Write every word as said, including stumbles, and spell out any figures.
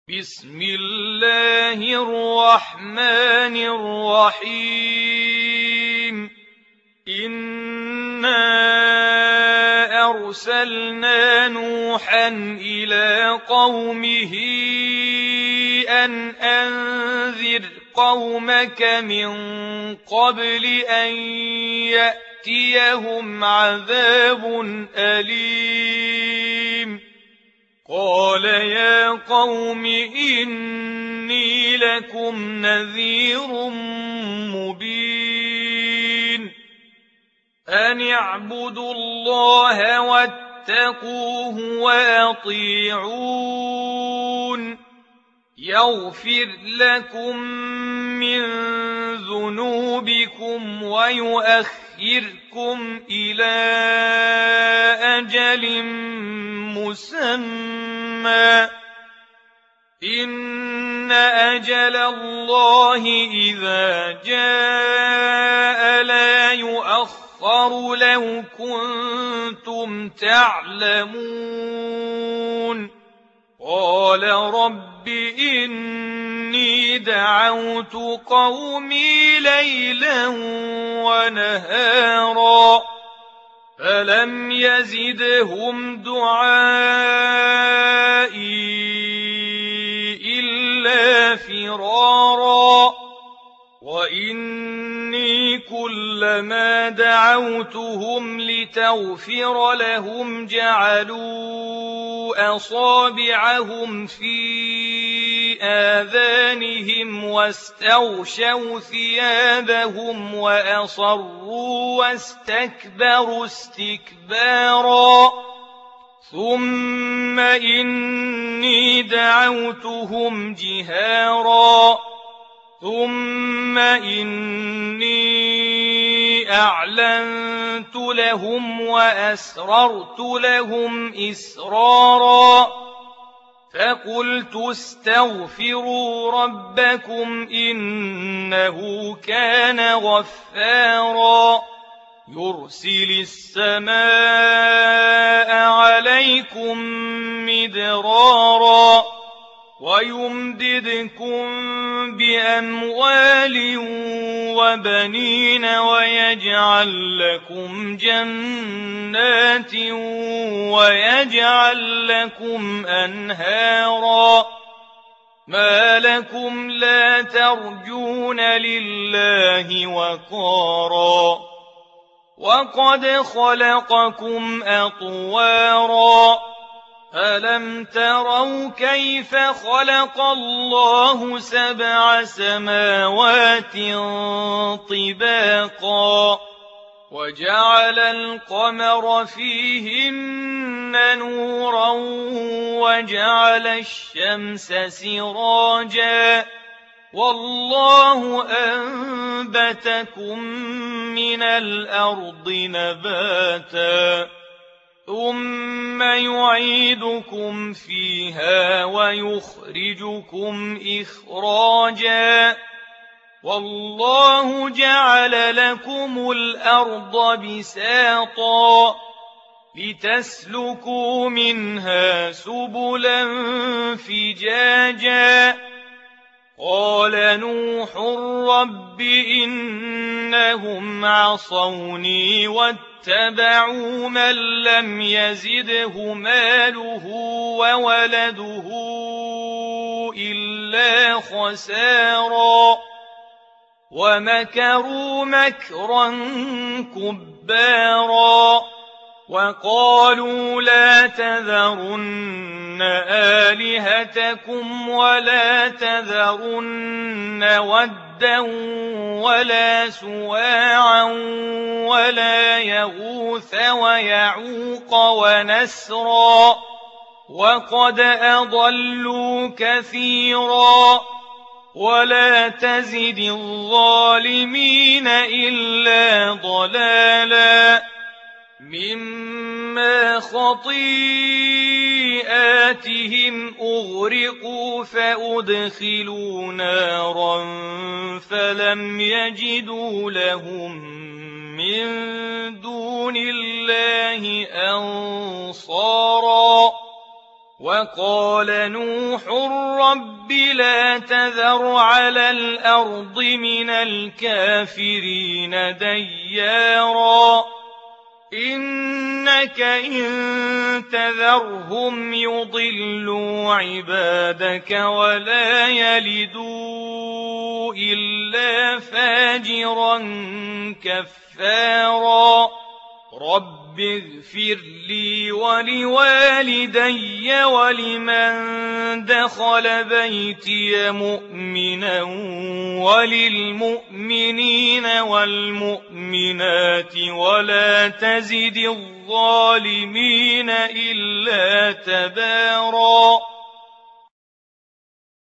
بسم الله الرحمن الرحيم إنا أرسلنا نوحا إلى قومه أن أنذر قومك من قبل أن يأتيهم عذاب أليم قال يا قوم إني لكم نذير مبين أن اعبدوا الله واتقوه وأطيعون يغفر لكم من ذنوبكم ويؤخركم إلى أجل مسمى إن أجل الله إذا جاء لا يؤخر لو كنتم تعلمون قال رب إني دعوت قومي ليلا ونهارا فلم يزدهم دعائي إلا فرارا وإني كلما دعوتهم لتغفر لهم جعلوا أصابعهم في آذانهم واستغشوا ثيابهم وأصروا واستكبروا استكبارا ثم إني دعوتهم جهارا ثم إني أعلنت لهم وأسررت لهم إسرارا فقلت استغفروا ربكم إنه كان غفارا يرسل السماء عليكم مدرارا ويمددكم بأموال وبنين ويجعل لكم جنات ويجعل لكم أنهارا ما لكم لا ترجون لله وقارا وقد خلقكم أطوارا ألم تروا كيف خلق الله سبع سماوات طباقا وجعل القمر فيهن نورا وجعل الشمس سراجا والله أنبتكم من الأرض نباتا ثم يعيدكم فيها ويخرجكم إخراجا والله جعل لكم الأرض بساطا لتسلكوا منها سبلا فجاجا قال نوح رب إنهم عصوني واتبعوا من لم يزده ماله وولده إلا خسارا ومكروا مكرا كبارا وقالوا لا تذرن آلهتكم ولا تذرن ودا ولا سواعا ولا يغوث ويعوق ونسرا وقد أضلوا كثيرا ولا تزد الظالمين إلا ضلالا مما خطيئاتهم أغرقوا فأدخلوا نارا فلم يجدوا لهم من دون الله أنصارا وقال نوح رب لا تذر على الأرض من الكافرين ديارا إنك إن تذرهم يضلوا عبادك ولا يلدوا إلا فاجرا كفارا رب اغفر لي ولوالدي ولمن دخل بيتي مؤمنا وللمؤمنين والمؤمنات ولا تزد الظالمين إلا تباراً